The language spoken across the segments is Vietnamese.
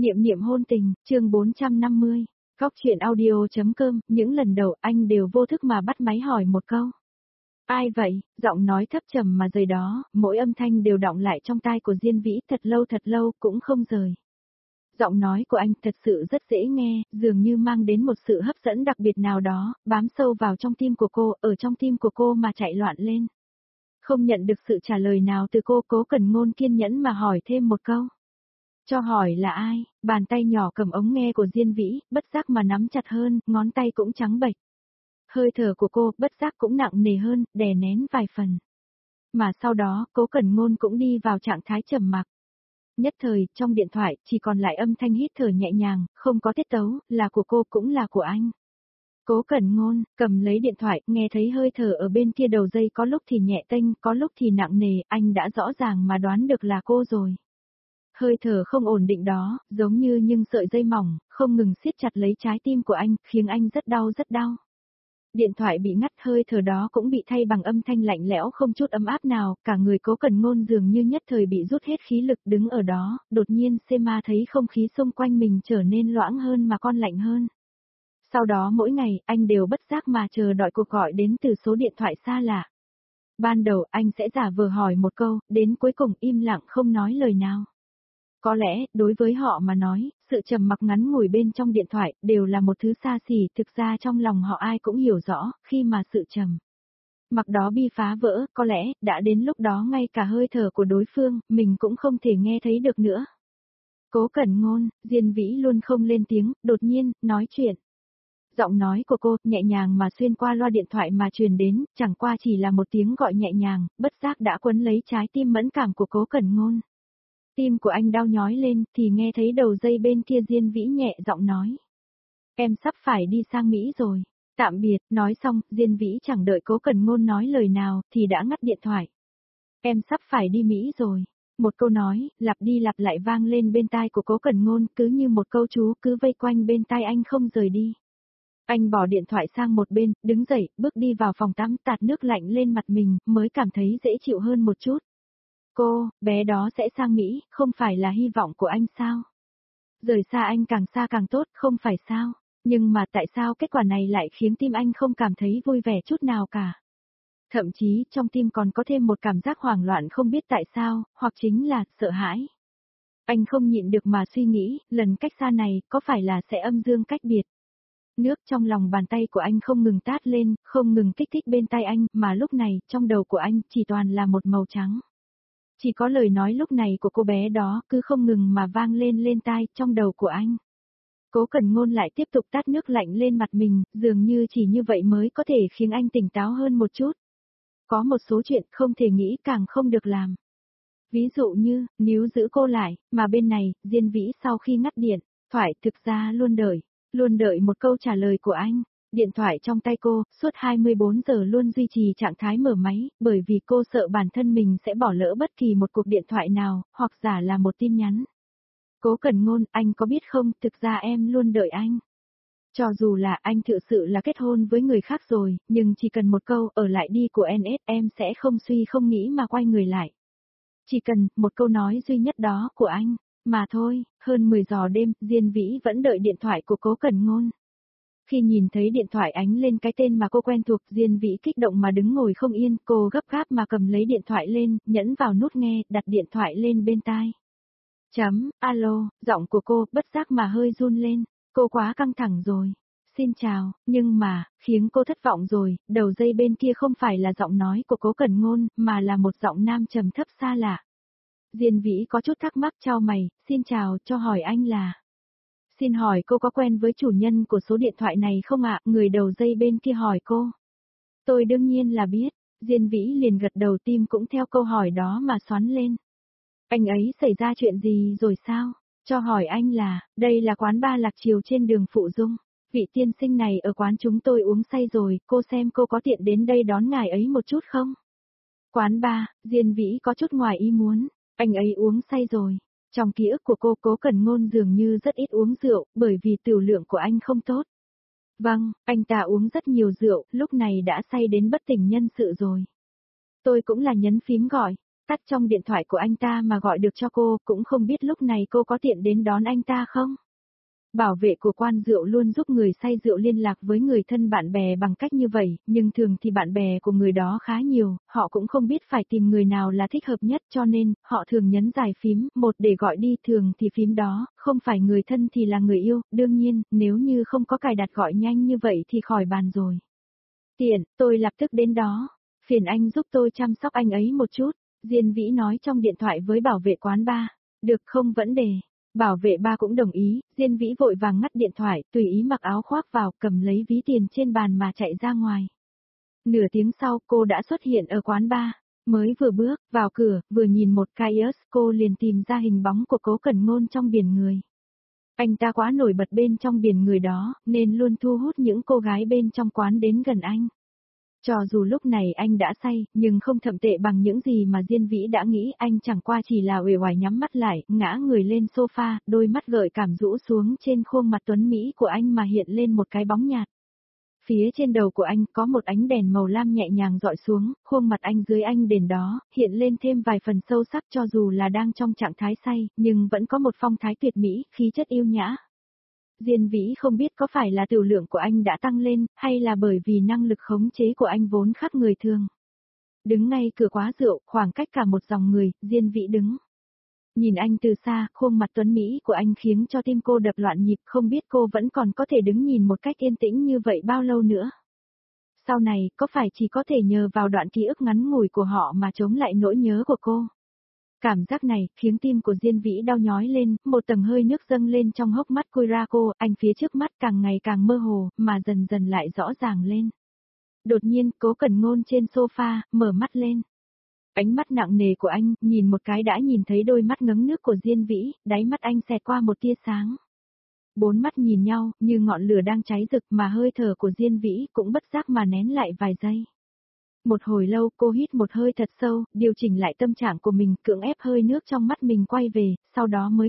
Niệm niệm hôn tình, chương 450. Góc chuyện audio.com, những lần đầu anh đều vô thức mà bắt máy hỏi một câu. Ai vậy? Giọng nói thấp trầm mà rời đó, mỗi âm thanh đều đọng lại trong tai của Diên Vĩ thật lâu cũng không rời. Giọng nói của anh thật sự rất dễ nghe, dường như mang đến một sự hấp dẫn đặc biệt nào đó, bám sâu vào trong tim của cô, ở trong tim của cô mà chạy loạn lên. Không nhận được sự trả lời nào từ cô, Cố Cẩn Ngôn kiên nhẫn mà hỏi thêm một câu. Cho hỏi là ai? Bàn tay nhỏ cầm ống nghe của Diên Vĩ, bất giác mà nắm chặt hơn, ngón tay cũng trắng bệch. Hơi thở của cô, bất giác cũng nặng nề hơn, đè nén vài phần. Mà sau đó, Cố Cẩn Ngôn cũng đi vào trạng thái trầm mặc. Nhất thời, trong điện thoại, chỉ còn lại âm thanh hít thở nhẹ nhàng, không có tiết tấu, là của cô cũng là của anh. Cố Cẩn Ngôn, cầm lấy điện thoại, nghe thấy hơi thở ở bên kia đầu dây có lúc thì nhẹ tênh, có lúc thì nặng nề, anh đã rõ ràng mà đoán được là cô rồi. Hơi thở không ổn định đó, giống như những sợi dây mỏng, không ngừng siết chặt lấy trái tim của anh, khiến anh rất đau. Điện thoại bị ngắt, hơi thở đó cũng bị thay bằng âm thanh lạnh lẽo không chút ấm áp nào, cả người Cố Cẩn Ngôn dường như nhất thời bị rút hết khí lực đứng ở đó, đột nhiên Sema thấy không khí xung quanh mình trở nên loãng hơn mà con lạnh hơn. Sau đó mỗi ngày, anh đều bất giác mà chờ đợi cuộc gọi đến từ số điện thoại xa lạ. Ban đầu anh sẽ giả vờ hỏi một câu, đến cuối cùng im lặng không nói lời nào. Có lẽ, đối với họ mà nói, sự trầm mặc ngắn ngủi bên trong điện thoại đều là một thứ xa xỉ, thực ra trong lòng họ ai cũng hiểu rõ, khi mà sự trầm mặc đó bị phá vỡ, có lẽ, đã đến lúc đó ngay cả hơi thở của đối phương, mình cũng không thể nghe thấy được nữa. Cố Cẩn Ngôn, Diên Vĩ luôn không lên tiếng, đột nhiên, nói chuyện. Giọng nói của cô, nhẹ nhàng mà xuyên qua loa điện thoại mà truyền đến, chẳng qua chỉ là một tiếng gọi nhẹ nhàng, bất giác đã quấn lấy trái tim mẫn cảm của Cố Cẩn Ngôn. Tim của anh đau nhói lên, thì nghe thấy đầu dây bên kia Diên Vĩ nhẹ giọng nói. Em sắp phải đi sang Mỹ rồi. Tạm biệt, nói xong, Diên Vĩ chẳng đợi Cố Cẩn Ngôn nói lời nào, thì đã ngắt điện thoại. Em sắp phải đi Mỹ rồi. Một câu nói, lặp đi lặp lại vang lên bên tai của Cố Cẩn Ngôn, cứ như một câu chú cứ vây quanh bên tai anh không rời đi. Anh bỏ điện thoại sang một bên, đứng dậy, bước đi vào phòng tắm, tạt nước lạnh lên mặt mình, mới cảm thấy dễ chịu hơn một chút. Cô, bé đó sẽ sang Mỹ, không phải là hy vọng của anh sao? Rời xa anh càng xa càng tốt, không phải sao? Nhưng mà tại sao kết quả này lại khiến tim anh không cảm thấy vui vẻ chút nào cả? Thậm chí, trong tim còn có thêm một cảm giác hoảng loạn không biết tại sao, hoặc chính là sợ hãi. Anh không nhịn được mà suy nghĩ, lần cách xa này, có phải là sẽ âm dương cách biệt? Nước trong lòng bàn tay của anh không ngừng tát lên, không ngừng kích thích bên tay anh, mà lúc này, trong đầu của anh, chỉ toàn là một màu trắng. Chỉ có lời nói lúc này của cô bé đó, cứ không ngừng mà vang lên tai, trong đầu của anh. Cố Cẩn Ngôn lại tiếp tục tát nước lạnh lên mặt mình, dường như chỉ như vậy mới có thể khiến anh tỉnh táo hơn một chút. Có một số chuyện không thể nghĩ càng không được làm. Ví dụ như, níu giữ cô lại, mà bên này, Diên Vĩ sau khi ngắt điện, thoại thực ra luôn đợi một câu trả lời của anh. Điện thoại trong tay cô, suốt 24 giờ luôn duy trì trạng thái mở máy, bởi vì cô sợ bản thân mình sẽ bỏ lỡ bất kỳ một cuộc điện thoại nào, hoặc giả là một tin nhắn. Cố Cẩn Ngôn, anh có biết không, thực ra em luôn đợi anh. Cho dù là anh thực sự là kết hôn với người khác rồi, nhưng chỉ cần một câu ở lại đi của NS em sẽ không suy không nghĩ mà quay người lại. Chỉ cần một câu nói duy nhất đó của anh, mà thôi, hơn 10 giờ đêm, Diên Vĩ vẫn đợi điện thoại của Cố Cẩn Ngôn. Khi nhìn thấy điện thoại ánh lên cái tên mà cô quen thuộc, Diên Vĩ kích động mà đứng ngồi không yên, cô gấp gáp mà cầm lấy điện thoại lên, nhấn vào nút nghe, đặt điện thoại lên bên tai. Alo, giọng của cô, bất giác mà hơi run lên, cô quá căng thẳng rồi. Xin chào, nhưng mà, khiến cô thất vọng rồi, đầu dây bên kia không phải là giọng nói của Cố Cẩn Ngôn, mà là một giọng nam trầm thấp xa lạ. Diên Vĩ có chút thắc mắc chau mày, xin chào, cho hỏi anh là... Xin hỏi cô có quen với chủ nhân của số điện thoại này không ạ? Người đầu dây bên kia hỏi cô. Tôi đương nhiên là biết, Diên Vĩ liền gật đầu, tim cũng theo câu hỏi đó mà xoắn lên. Anh ấy xảy ra chuyện gì rồi sao? Cho hỏi anh là, đây là quán bar Lạc Triều trên đường Phụ Dung. Vị tiên sinh này ở quán chúng tôi uống say rồi, cô xem cô có tiện đến đây đón ngài ấy một chút không? Quán bar, Diên Vĩ có chút ngoài ý muốn, anh ấy uống say rồi. Trong ký ức của cô, Cố Cẩn Ngôn dường như rất ít uống rượu, bởi vì tiểu lượng của anh không tốt. Vâng, anh ta uống rất nhiều rượu, lúc này đã say đến bất tỉnh nhân sự rồi. Tôi cũng là nhấn phím gọi. tắt trong điện thoại của anh ta mà gọi được cho cô, cũng không biết lúc này cô có tiện đến đón anh ta không? Bảo vệ của quán rượu luôn giúp người say rượu liên lạc với người thân bạn bè bằng cách như vậy, nhưng thường thì bạn bè của người đó khá nhiều, họ cũng không biết phải tìm người nào là thích hợp nhất cho nên, họ thường nhấn dài phím, một để gọi đi, thường thì phím đó, không phải người thân thì là người yêu, đương nhiên, nếu như không có cài đặt gọi nhanh như vậy thì khỏi bàn rồi. Tiện, tôi lập tức đến đó, phiền anh giúp tôi chăm sóc anh ấy một chút, Diên Vĩ nói trong điện thoại với bảo vệ quán bar. Được, không vấn đề. Bảo vệ ba cũng đồng ý, Diên Vĩ vội vàng ngắt điện thoại, tùy ý mặc áo khoác vào, cầm lấy ví tiền trên bàn mà chạy ra ngoài. Nửa tiếng sau, cô đã xuất hiện ở quán bar. Mới vừa bước vào cửa, vừa nhìn một kiosk, cô liền tìm ra hình bóng của Cố Cẩn Ngôn trong biển người. Anh ta quá nổi bật bên trong biển người đó, nên luôn thu hút những cô gái bên trong quán đến gần anh. Cho dù lúc này anh đã say, nhưng không thậm tệ bằng những gì mà Diên Vĩ đã nghĩ, anh chẳng qua chỉ là uể oải nhắm mắt lại, ngã người lên sofa, đôi mắt gợi cảm rũ xuống trên khuôn mặt tuấn Mỹ của anh mà hiện lên một cái bóng nhạt. Phía trên đầu của anh có một ánh đèn màu lam nhẹ nhàng dọi xuống, khuôn mặt anh dưới ánh đèn đó, hiện lên thêm vài phần sâu sắc cho dù là đang trong trạng thái say, nhưng vẫn có một phong thái tuyệt mỹ, khí chất yêu nhã. Diên Vĩ không biết có phải là tiểu lượng của anh đã tăng lên, hay là bởi vì năng lực khống chế của anh vốn khác người thường. Đứng ngay cửa quán rượu, khoảng cách cả một dòng người, Diên Vĩ đứng. Nhìn anh từ xa, khuôn mặt tuấn Mỹ của anh khiến cho tim cô đập loạn nhịp, không biết cô vẫn còn có thể đứng nhìn một cách yên tĩnh như vậy bao lâu nữa. Sau này, có phải chỉ có thể nhờ vào đoạn ký ức ngắn ngủi của họ mà chống lại nỗi nhớ của cô? Cảm giác này, khiến tim của Diên Vĩ đau nhói lên, một tầng hơi nước dâng lên trong hốc mắt Kurako, anh phía trước mắt càng ngày càng mơ hồ, mà dần dần lại rõ ràng lên. Đột nhiên, Cố Cẩn Ngôn trên sofa, mở mắt lên. Ánh mắt nặng nề của anh, nhìn một cái đã nhìn thấy đôi mắt ngấn nước của Diên Vĩ, đáy mắt anh xẹt qua một tia sáng. Bốn mắt nhìn nhau, như ngọn lửa đang cháy rực mà hơi thở của Diên Vĩ cũng bất giác mà nén lại vài giây. Một hồi lâu cô hít một hơi thật sâu, điều chỉnh lại tâm trạng của mình, cưỡng ép hơi nước trong mắt mình quay về, sau đó mới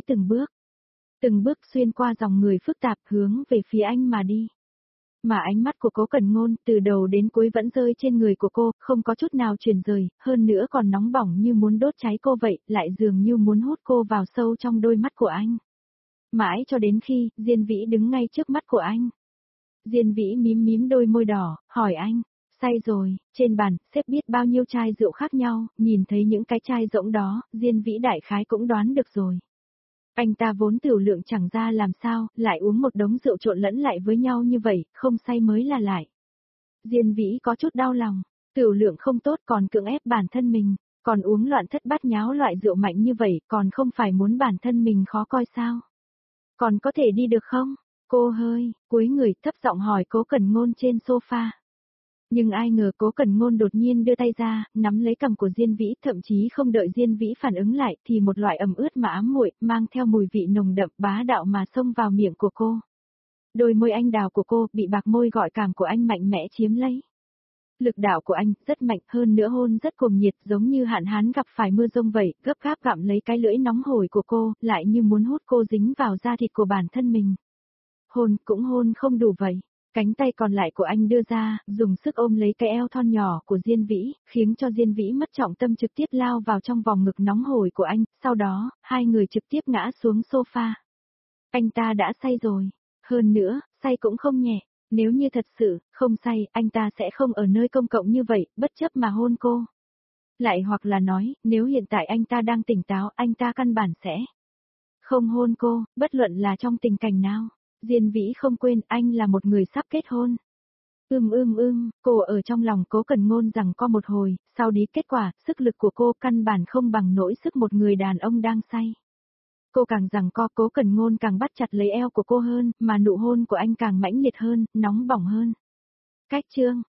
từng bước xuyên qua dòng người phức tạp hướng về phía anh mà đi. Mà ánh mắt của Cố Cẩn Ngôn từ đầu đến cuối vẫn rơi trên người của cô, không có chút nào chuyển rời, hơn nữa còn nóng bỏng như muốn đốt cháy cô vậy, lại dường như muốn hút cô vào sâu trong đôi mắt của anh. Mãi cho đến khi, Diên Vĩ đứng ngay trước mắt của anh. Diên Vĩ mím mím đôi môi đỏ, hỏi anh. Say rồi, trên bàn, xếp biết bao nhiêu chai rượu khác nhau, nhìn thấy những cái chai rỗng đó, Diên Vĩ đại khái cũng đoán được rồi. Anh ta vốn tiểu lượng chẳng ra làm sao, lại uống một đống rượu trộn lẫn lại với nhau như vậy, không say mới là lại. Diên Vĩ có chút đau lòng, tiểu lượng không tốt còn cưỡng ép bản thân mình, còn uống loạn thất bát nháo loại rượu mạnh như vậy, còn không phải muốn bản thân mình khó coi sao? Còn có thể đi được không? Cô hơi, cúi người thấp giọng hỏi Cố Cẩn Ngôn trên sofa. Nhưng ai ngờ Cố Cẩn Ngôn đột nhiên đưa tay ra, nắm lấy cằm của Diên Vĩ, thậm chí không đợi Diên Vĩ phản ứng lại, thì một loại ẩm ướt mà ám muội, mang theo mùi vị nồng đậm bá đạo mà xông vào miệng của cô. Đôi môi anh đào của cô, bị bạc môi gọi cảm của anh mạnh mẽ chiếm lấy. Lực đạo của anh, rất mạnh, hơn nữa hôn rất cuồng nhiệt, giống như hạn hán gặp phải mưa rông vậy, gấp gáp gặm lấy cái lưỡi nóng hổi của cô, lại như muốn hút cô dính vào da thịt của bản thân mình. Hôn, cũng hôn không đủ vậy. Cánh tay còn lại của anh đưa ra, dùng sức ôm lấy cái eo thon nhỏ của Diên Vĩ, khiến cho Diên Vĩ mất trọng tâm trực tiếp lao vào trong vòng ngực nóng hổi của anh, sau đó, hai người trực tiếp ngã xuống sofa. Anh ta đã say rồi, hơn nữa, say cũng không nhẹ, nếu như thật sự, không say, anh ta sẽ không ở nơi công cộng như vậy, bất chấp mà hôn cô. Lại hoặc là nói, nếu hiện tại anh ta đang tỉnh táo, anh ta căn bản sẽ không hôn cô, bất luận là trong tình cảnh nào. Diên Vĩ không quên anh là một người sắp kết hôn. Cô ở trong lòng Cố Cẩn Ngôn rằng có một hồi, sau đi kết quả, sức lực của cô căn bản không bằng nỗi sức một người đàn ông đang say. Cô càng rằng Cố Cẩn Ngôn càng bắt chặt lấy eo của cô hơn, mà nụ hôn của anh càng mãnh liệt hơn, nóng bỏng hơn. Cách chương